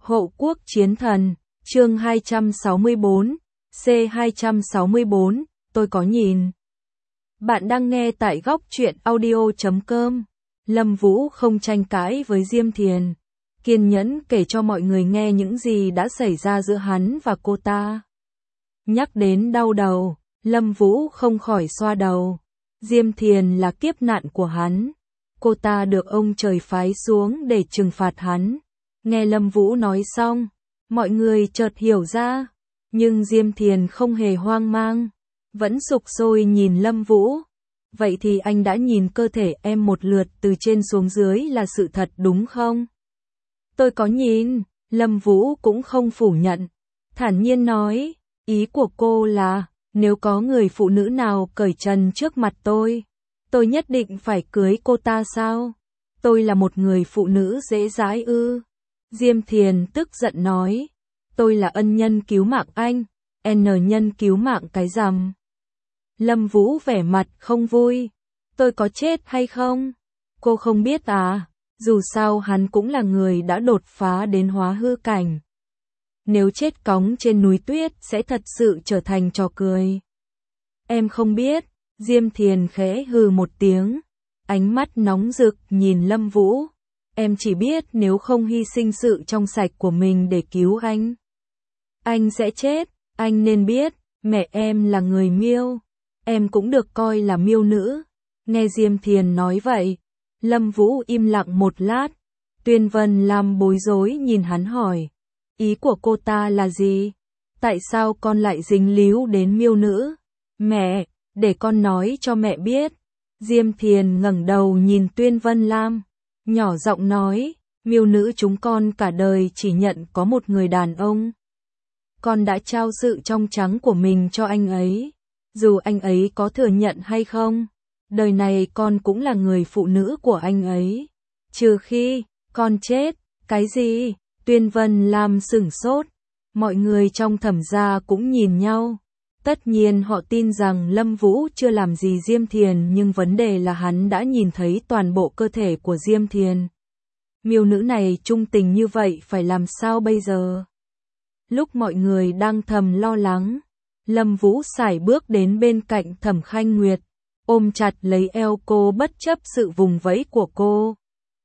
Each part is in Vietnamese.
Hộ quốc chiến thần, chương 264, C264, tôi có nhìn. Bạn đang nghe tại góc truyện audio.com. Lâm Vũ không tranh cãi với Diêm Thiền, kiên nhẫn kể cho mọi người nghe những gì đã xảy ra giữa hắn và cô ta. Nhắc đến đau đầu, Lâm Vũ không khỏi xoa đầu. Diêm Thiền là kiếp nạn của hắn. Cô ta được ông trời phái xuống để trừng phạt hắn. Nghe Lâm Vũ nói xong, mọi người chợt hiểu ra. Nhưng Diêm Thiền không hề hoang mang, vẫn sục sôi nhìn Lâm Vũ. Vậy thì anh đã nhìn cơ thể em một lượt từ trên xuống dưới là sự thật đúng không? Tôi có nhìn, Lâm Vũ cũng không phủ nhận. Thản nhiên nói, ý của cô là, nếu có người phụ nữ nào cởi trần trước mặt tôi nhất định phải cưới cô ta sao? Tôi là một người phụ nữ dễ dãi ư? Diêm Thiền tức giận nói, tôi là ân nhân cứu mạng anh, N nhân cứu mạng cái rằm. Lâm Vũ vẻ mặt không vui, tôi có chết hay không? Cô không biết à, dù sao hắn cũng là người đã đột phá đến hóa hư cảnh. Nếu chết cóng trên núi tuyết sẽ thật sự trở thành trò cười. Em không biết, Diêm Thiền khẽ hừ một tiếng, ánh mắt nóng rực nhìn Lâm Vũ. Em chỉ biết nếu không hy sinh sự trong sạch của mình để cứu anh sẽ chết. Anh nên biết, mẹ em là người Miêu, em cũng được coi là Miêu nữ. Nghe Diêm Thiền nói vậy, Lâm Vũ im lặng một lát. Tuyên Vân Lam bối rối nhìn hắn hỏi, ý của cô ta là gì? Tại sao con lại dính líu đến Miêu nữ? Mẹ, để con nói cho mẹ biết. Diêm Thiền ngẩng đầu nhìn Tuyên Vân Lam, nhỏ giọng nói, Miêu nữ chúng con cả đời chỉ nhận có một người đàn ông. Con đã trao sự trong trắng của mình cho anh ấy. Dù anh ấy có thừa nhận hay không, đời này con cũng là người phụ nữ của anh ấy. Trừ khi, con chết. Cái gì? Tuyên Vân Lam sửng sốt. Mọi người trong Thẩm gia cũng nhìn nhau. Tất nhiên họ tin rằng Lâm Vũ chưa làm gì Diêm Thiền, nhưng vấn đề là hắn đã nhìn thấy toàn bộ cơ thể của Diêm Thiền. Miêu nữ này trung tình như vậy phải làm sao bây giờ? Lúc mọi người đang thầm lo lắng, Lâm Vũ sải bước đến bên cạnh Thẩm Khanh Nguyệt, ôm chặt lấy eo cô bất chấp sự vùng vẫy của cô.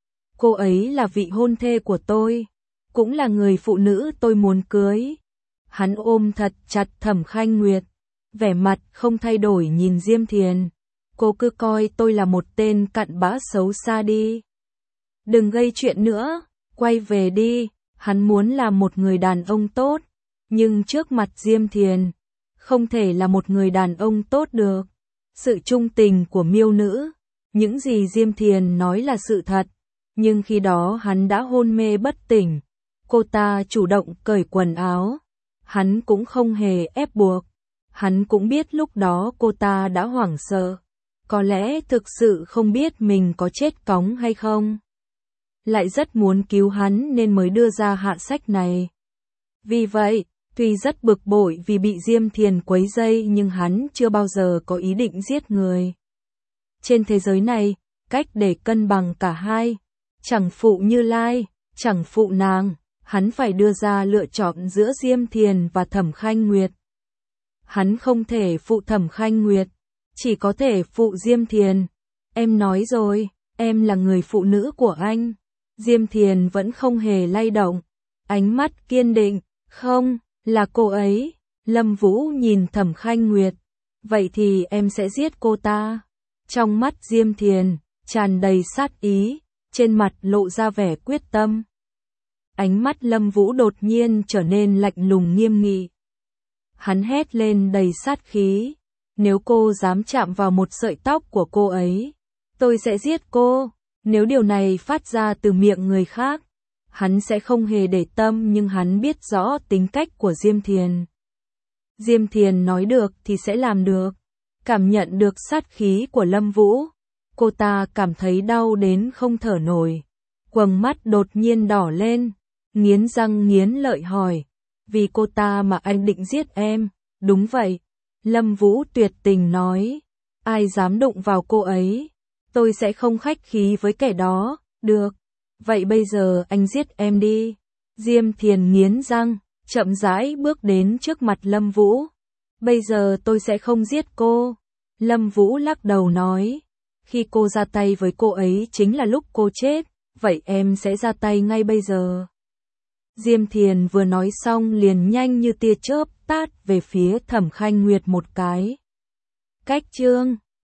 Cô ấy là vị hôn thê của tôi, cũng là người phụ nữ tôi muốn cưới. Hắn ôm thật chặt Thẩm Khanh Nguyệt, vẻ mặt không thay đổi nhìn Diêm Thiền. Cô cứ coi tôi là một tên cặn bã xấu xa đi. Đừng gây chuyện nữa, quay về đi. Hắn muốn là một người đàn ông tốt, nhưng trước mặt Diêm Thiền, không thể là một người đàn ông tốt được. Sự trung tình của Miêu nữ, những gì Diêm Thiền nói là sự thật, nhưng khi đó hắn đã hôn mê bất tỉnh. Cô ta chủ động cởi quần áo, hắn cũng không hề ép buộc. Hắn cũng biết lúc đó cô ta đã hoảng sợ, có lẽ thực sự không biết mình có chết cóng hay không. Lại rất muốn cứu hắn nên mới đưa ra hạ sách này. Vì vậy, tuy rất bực bội vì bị Diêm Thiền quấy rầy nhưng hắn chưa bao giờ có ý định giết người. Trên thế giới này, cách để cân bằng cả hai, chẳng phụ Như Lai, chẳng phụ nàng, hắn phải đưa ra lựa chọn giữa Diêm Thiền và Thẩm Khanh Nguyệt. Hắn không thể phụ Thẩm Khanh Nguyệt, chỉ có thể phụ Diêm Thiền. Em nói rồi, em là người phụ nữ của anh. Diêm Thiền vẫn không hề lay động, ánh mắt kiên định, không, là cô ấy. Lâm Vũ nhìn Thẩm Khanh Nguyệt, vậy thì em sẽ giết cô ta. Trong mắt Diêm Thiền, tràn đầy sát ý, trên mặt lộ ra vẻ quyết tâm. Ánh mắt Lâm Vũ đột nhiên trở nên lạnh lùng nghiêm nghị. Hắn hét lên đầy sát khí, nếu cô dám chạm vào một sợi tóc của cô ấy, tôi sẽ giết cô. Nếu điều này phát ra từ miệng người khác, hắn sẽ không hề để tâm, nhưng hắn biết rõ tính cách của Diêm Thiền. Diêm Thiền nói được thì sẽ làm được. Cảm nhận được sát khí của Lâm Vũ, cô ta cảm thấy đau đến không thở nổi. Quầng mắt đột nhiên đỏ lên, nghiến răng nghiến lợi hỏi, vì cô ta mà anh định giết em? Đúng vậy. Lâm Vũ tuyệt tình nói, ai dám đụng vào cô ấy, tôi sẽ không khách khí với kẻ đó. Được, vậy bây giờ anh giết em đi. Diêm Thiền nghiến răng, chậm rãi bước đến trước mặt Lâm Vũ. Bây giờ tôi sẽ không giết cô. Lâm Vũ lắc đầu nói, khi cô ra tay với cô ấy chính là lúc cô chết, vậy em sẽ ra tay ngay bây giờ. Diêm Thiền vừa nói xong liền nhanh như tia chớp tát về phía Thẩm Khanh Nguyệt một cái. Cách chương